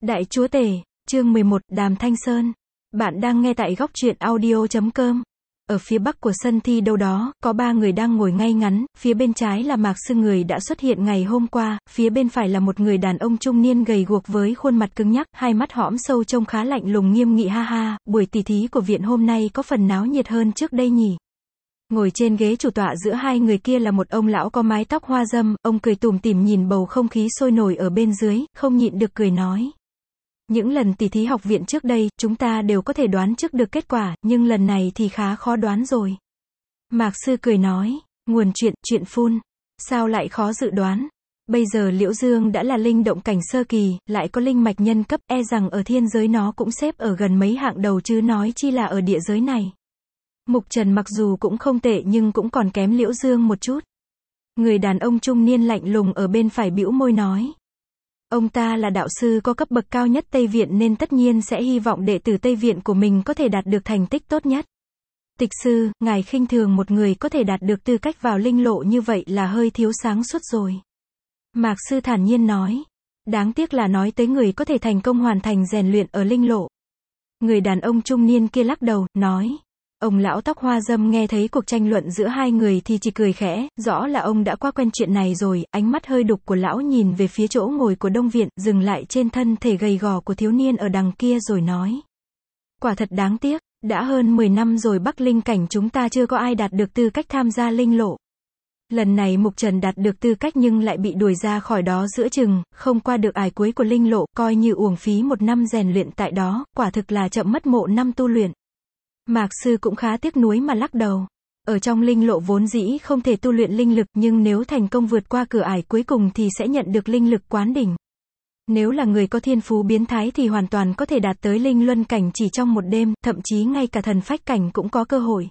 Đại Chúa Tể, chương 11, Đàm Thanh Sơn. Bạn đang nghe tại góc truyện audio.com. Ở phía bắc của sân thi đâu đó, có 3 người đang ngồi ngay ngắn, phía bên trái là Mạc Sư người đã xuất hiện ngày hôm qua, phía bên phải là một người đàn ông trung niên gầy guộc với khuôn mặt cứng nhắc, hai mắt hõm sâu trông khá lạnh lùng nghiêm nghị ha ha, buổi tỉ thí của viện hôm nay có phần náo nhiệt hơn trước đây nhỉ. Ngồi trên ghế chủ tọa giữa hai người kia là một ông lão có mái tóc hoa râm, ông cười tủm tỉm nhìn bầu không khí sôi nổi ở bên dưới, không nhịn được cười nói. Những lần tỉ thí học viện trước đây, chúng ta đều có thể đoán trước được kết quả, nhưng lần này thì khá khó đoán rồi. Mạc Sư cười nói, nguồn chuyện phun, sao lại khó dự đoán? Bây giờ Liễu Dương đã là linh động cảnh sơ kỳ, lại có linh mạch nhân cấp, e rằng ở thiên giới nó cũng xếp ở gần mấy hạng đầu chứ nói chi là ở địa giới này. Mục Trần mặc dù cũng không tệ nhưng cũng còn kém Liễu Dương một chút. Người đàn ông trung niên lạnh lùng ở bên phải bĩu môi nói. Ông ta là đạo sư có cấp bậc cao nhất Tây Viện nên tất nhiên sẽ hy vọng đệ tử Tây Viện của mình có thể đạt được thành tích tốt nhất. Tịch sư, ngài khinh thường một người có thể đạt được tư cách vào linh lộ như vậy là hơi thiếu sáng suốt rồi. Mạc Sư thản nhiên nói. Đáng tiếc là nói tới người có thể thành công hoàn thành rèn luyện ở linh lộ. Người đàn ông trung niên kia lắc đầu, nói. Ông lão tóc hoa râm nghe thấy cuộc tranh luận giữa hai người thì chỉ cười khẽ, rõ là ông đã qua quen chuyện này rồi, ánh mắt hơi đục của lão nhìn về phía chỗ ngồi của Đông Viện, dừng lại trên thân thể gầy gò của thiếu niên ở đằng kia rồi nói. Quả thật đáng tiếc, đã hơn 10 năm rồi Bắc Linh cảnh chúng ta chưa có ai đạt được tư cách tham gia linh lộ. Lần này Mục Trần đạt được tư cách nhưng lại bị đuổi ra khỏi đó giữa chừng, không qua được ải cuối của linh lộ, coi như uổng phí 1 năm rèn luyện tại đó, quả thực là chậm mất 1 năm tu luyện. Mạc Sư cũng khá tiếc nuối mà lắc đầu. Ở trong linh lộ vốn dĩ không thể tu luyện linh lực nhưng nếu thành công vượt qua cửa ải cuối cùng thì sẽ nhận được linh lực quán đỉnh. Nếu là người có thiên phú biến thái thì hoàn toàn có thể đạt tới linh luân cảnh chỉ trong một đêm, thậm chí ngay cả thần phách cảnh cũng có cơ hội.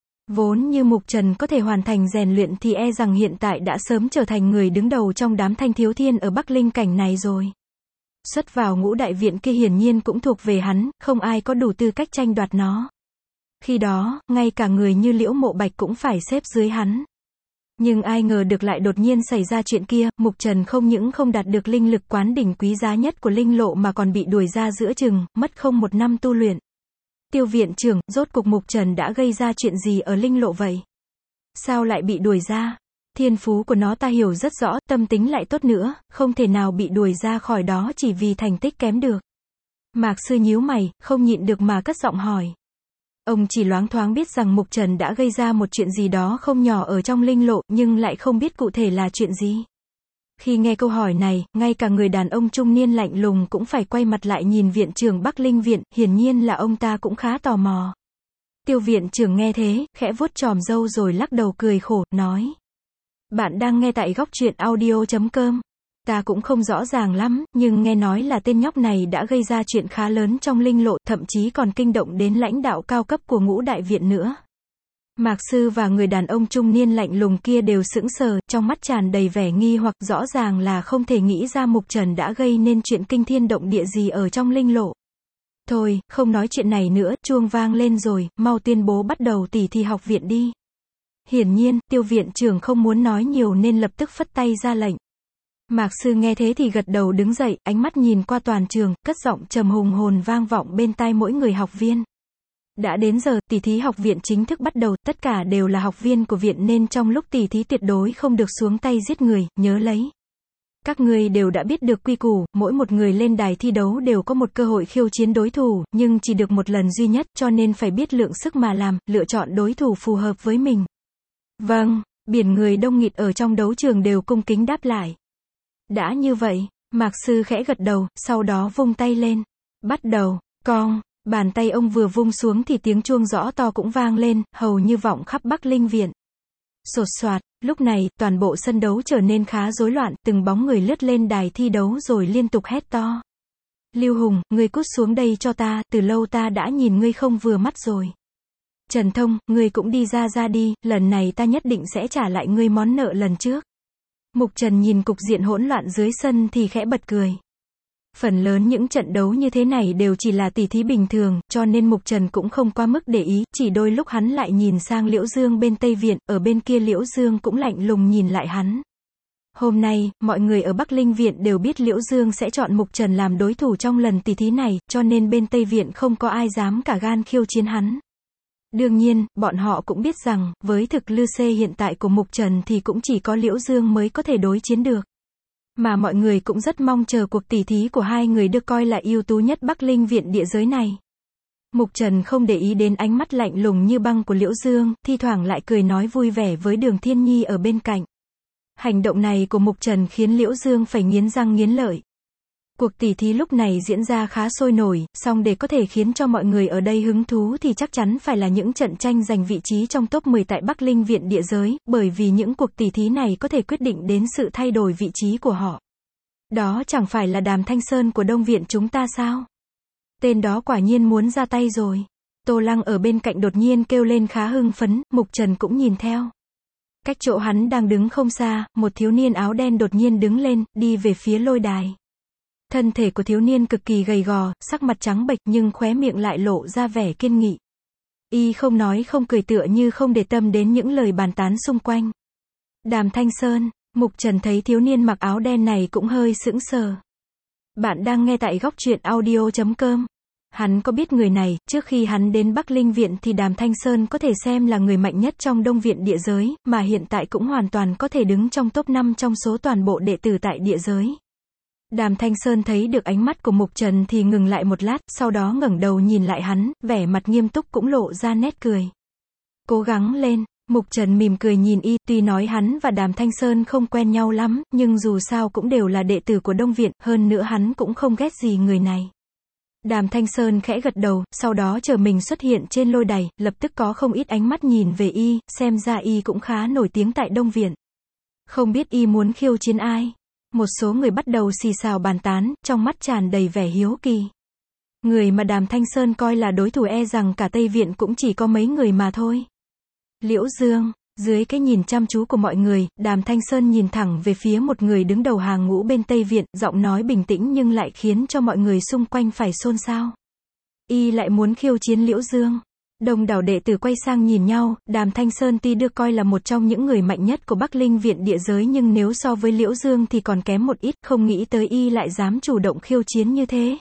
Vốn như Mục Trần có thể hoàn thành rèn luyện thì e rằng hiện tại đã sớm trở thành người đứng đầu trong đám thanh thiếu thiên ở Bắc Linh cảnh này rồi. Xuất vào ngũ đại viện kia hiển nhiên cũng thuộc về hắn, không ai có đủ tư cách tranh đoạt nó. Khi đó, ngay cả người như Liễu Mộ Bạch cũng phải xếp dưới hắn. Nhưng ai ngờ được lại đột nhiên xảy ra chuyện kia, Mục Trần không những không đạt được linh lực quán đỉnh quý giá nhất của linh lộ mà còn bị đuổi ra giữa chừng, mất không 1 năm tu luyện. Tiêu viện trưởng, rốt cuộc Mục Trần đã gây ra chuyện gì ở linh lộ vậy? Sao lại bị đuổi ra? Thiên phú của nó ta hiểu rất rõ, tâm tính lại tốt nữa, không thể nào bị đuổi ra khỏi đó chỉ vì thành tích kém được. Mạc Sư nhíu mày, không nhịn được mà cất giọng hỏi. Ông chỉ loáng thoáng biết rằng Mục Trần đã gây ra một chuyện gì đó không nhỏ ở trong linh lộ, nhưng lại không biết cụ thể là chuyện gì. Khi nghe câu hỏi này, ngay cả người đàn ông trung niên lạnh lùng cũng phải quay mặt lại nhìn viện trưởng Bắc Linh Viện, hiển nhiên là ông ta cũng khá tò mò. Tiêu viện trưởng nghe thế, khẽ vuốt chòm râu rồi lắc đầu cười khổ, nói. Bạn đang nghe tại góc truyện audio.com. Ta cũng không rõ ràng lắm, nhưng nghe nói là tên nhóc này đã gây ra chuyện khá lớn trong linh lộ, thậm chí còn kinh động đến lãnh đạo cao cấp của ngũ đại viện nữa. Mạc Sư và người đàn ông trung niên lạnh lùng kia đều sững sờ, trong mắt tràn đầy vẻ nghi hoặc, rõ ràng là không thể nghĩ ra Mục Trần đã gây nên chuyện kinh thiên động địa gì ở trong linh lộ. Thôi, không nói chuyện này nữa, chuông vang lên rồi, mau tuyên bố bắt đầu tỉ thí học viện đi. Hiển nhiên, Tiêu viện trưởng không muốn nói nhiều nên lập tức phất tay ra lệnh. Mạc Sư nghe thế thì gật đầu đứng dậy, ánh mắt nhìn qua toàn trường, cất giọng trầm hùng hồn vang vọng bên tai mỗi người học viên. Đã đến giờ, tỉ thí học viện chính thức bắt đầu, tất cả đều là học viên của viện nên trong lúc tỉ thí tuyệt đối không được xuống tay giết người, nhớ lấy. Các ngươi đều đã biết được quy củ, mỗi một người lên đài thi đấu đều có một cơ hội khiêu chiến đối thủ, nhưng chỉ được một lần duy nhất cho nên phải biết lượng sức mà làm, lựa chọn đối thủ phù hợp với mình. Vâng, biển người đông nghịt ở trong đấu trường đều cung kính đáp lại. Đã như vậy, Mạc Sư khẽ gật đầu, sau đó vung tay lên. Bắt đầu, cong, bàn tay ông vừa vung xuống thì tiếng chuông rõ to cũng vang lên, hầu như vọng khắp Bắc Linh Viện. Sột soạt, lúc này, toàn bộ sân đấu trở nên khá rối loạn, từng bóng người lướt lên đài thi đấu rồi liên tục hét to. Lưu Hùng, ngươi cút xuống đây cho ta, từ lâu ta đã nhìn ngươi không vừa mắt rồi. Trần Thông, ngươi cũng đi ra đi, lần này ta nhất định sẽ trả lại ngươi món nợ lần trước. Mục Trần nhìn cục diện hỗn loạn dưới sân thì khẽ bật cười. Phần lớn những trận đấu như thế này đều chỉ là tỉ thí bình thường, cho nên Mục Trần cũng không quá mức để ý, chỉ đôi lúc hắn lại nhìn sang Liễu Dương bên Tây Viện, ở bên kia Liễu Dương cũng lạnh lùng nhìn lại hắn. Hôm nay, mọi người ở Bắc Linh Viện đều biết Liễu Dương sẽ chọn Mục Trần làm đối thủ trong lần tỷ thí này, cho nên bên Tây Viện không có ai dám cả gan khiêu chiến hắn. Đương nhiên, bọn họ cũng biết rằng, với thực lực hiện tại của Mục Trần thì cũng chỉ có Liễu Dương mới có thể đối chiến được. Mà mọi người cũng rất mong chờ cuộc tỷ thí của hai người được coi là ưu tú nhất Bắc Linh Viện địa giới này. Mục Trần không để ý đến ánh mắt lạnh lùng như băng của Liễu Dương, thi thoảng lại cười nói vui vẻ với Đường Thiên Nhi ở bên cạnh. Hành động này của Mục Trần khiến Liễu Dương phải nghiến răng nghiến lợi. Cuộc tỷ thí lúc này diễn ra khá sôi nổi, song để có thể khiến cho mọi người ở đây hứng thú thì chắc chắn phải là những trận tranh giành vị trí trong top 10 tại Bắc Linh Viện địa giới, bởi vì những cuộc tỷ thí này có thể quyết định đến sự thay đổi vị trí của họ. Đó chẳng phải là Đàm Thanh Sơn của Đông Viện chúng ta sao? Tên đó quả nhiên muốn ra tay rồi. Tô Lăng ở bên cạnh đột nhiên kêu lên khá hưng phấn, Mục Trần cũng nhìn theo. Cách chỗ hắn đang đứng không xa, một thiếu niên áo đen đột nhiên đứng lên, đi về phía lôi đài. Thân thể của thiếu niên cực kỳ gầy gò, sắc mặt trắng bệch nhưng khóe miệng lại lộ ra vẻ kiên nghị. Y không nói không cười tựa như không để tâm đến những lời bàn tán xung quanh. Đàm Thanh Sơn, Mục Trần thấy thiếu niên mặc áo đen này cũng hơi sững sờ. Bạn đang nghe tại góc truyện audio.com. Hắn có biết người này, trước khi hắn đến Bắc Linh Viện thì Đàm Thanh Sơn có thể xem là người mạnh nhất trong Đông Viện địa giới, mà hiện tại cũng hoàn toàn có thể đứng trong top 5 trong số toàn bộ đệ tử tại địa giới. Đàm Thanh Sơn thấy được ánh mắt của Mục Trần thì ngừng lại một lát, sau đó ngẩng đầu nhìn lại hắn, vẻ mặt nghiêm túc cũng lộ ra nét cười. Cố gắng lên. Mục Trần mỉm cười nhìn y, tuy nói hắn và Đàm Thanh Sơn không quen nhau lắm, nhưng dù sao cũng đều là đệ tử của Đông Viện, hơn nữa hắn cũng không ghét gì người này. Đàm Thanh Sơn khẽ gật đầu, sau đó chờ mình xuất hiện trên lôi đài, lập tức có không ít ánh mắt nhìn về y, xem ra y cũng khá nổi tiếng tại Đông Viện. Không biết y muốn khiêu chiến ai? Một số người bắt đầu xì xào bàn tán, trong mắt tràn đầy vẻ hiếu kỳ. Người mà Đàm Thanh Sơn coi là đối thủ e rằng cả Tây Viện cũng chỉ có mấy người mà thôi. Liễu Dương, dưới cái nhìn chăm chú của mọi người, Đàm Thanh Sơn nhìn thẳng về phía một người đứng đầu hàng ngũ bên Tây Viện, giọng nói bình tĩnh nhưng lại khiến cho mọi người xung quanh phải xôn xao. Y lại muốn khiêu chiến Liễu Dương. Đông đảo đệ tử quay sang nhìn nhau, Đàm Thanh Sơn tuy được coi là một trong những người mạnh nhất của Bắc Linh Viện địa giới nhưng nếu so với Liễu Dương thì còn kém một ít, không nghĩ tới y lại dám chủ động khiêu chiến như thế.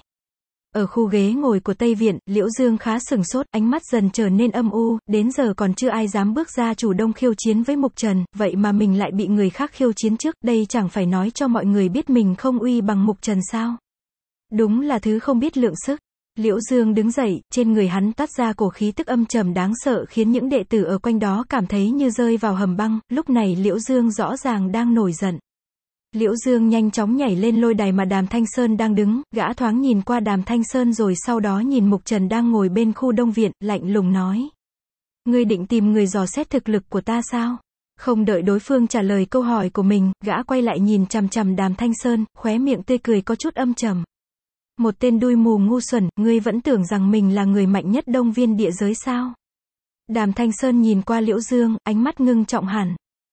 Ở khu ghế ngồi của Tây Viện, Liễu Dương khá sửng sốt, ánh mắt dần trở nên âm u, đến giờ còn chưa ai dám bước ra chủ động khiêu chiến với Mục Trần, vậy mà mình lại bị người khác khiêu chiến trước, đây chẳng phải nói cho mọi người biết mình không uy bằng Mục Trần sao? Đúng là thứ không biết lượng sức. Liễu Dương đứng dậy, trên người hắn toát ra cổ khí tức âm trầm đáng sợ khiến những đệ tử ở quanh đó cảm thấy như rơi vào hầm băng, lúc này Liễu Dương rõ ràng đang nổi giận. Liễu Dương nhanh chóng nhảy lên lôi đài mà Đàm Thanh Sơn đang đứng, gã thoáng nhìn qua Đàm Thanh Sơn rồi sau đó nhìn Mục Trần đang ngồi bên khu Đông Viện, lạnh lùng nói. Ngươi định tìm người dò xét thực lực của ta sao? Không đợi đối phương trả lời câu hỏi của mình, gã quay lại nhìn chằm chằm Đàm Thanh Sơn, khóe miệng tươi cười có chút âm trầm. Một tên đuôi mù ngu xuẩn, ngươi vẫn tưởng rằng mình là người mạnh nhất Đông Viên địa giới sao? Đàm Thanh Sơn nhìn qua Liễu Dương, ánh mắt ngưng trọng hẳn.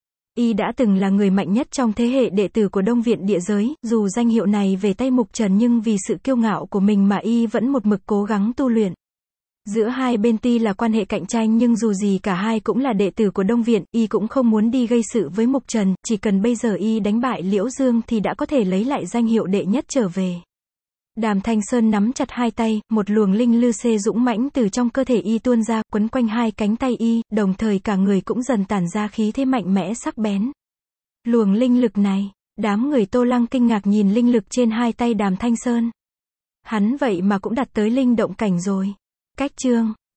Y đã từng là người mạnh nhất trong thế hệ đệ tử của Đông Viện địa giới, dù danh hiệu này về tay Mục Trần nhưng vì sự kiêu ngạo của mình mà Y vẫn một mực cố gắng tu luyện. Giữa hai bên tuy là quan hệ cạnh tranh nhưng dù gì cả hai cũng là đệ tử của Đông Viện, Y cũng không muốn đi gây sự với Mục Trần, chỉ cần bây giờ Y đánh bại Liễu Dương thì đã có thể lấy lại danh hiệu đệ nhất trở về. Đàm Thanh Sơn nắm chặt hai tay, một luồng linh lư xê dũng mãnh từ trong cơ thể y tuôn ra, quấn quanh hai cánh tay y, đồng thời cả người cũng dần tản ra khí thế mạnh mẽ sắc bén. Luồng linh lực này, đám người Tô Lăng kinh ngạc nhìn linh lực trên hai tay Đàm Thanh Sơn. Hắn vậy mà cũng đạt tới linh động cảnh rồi. Cách chương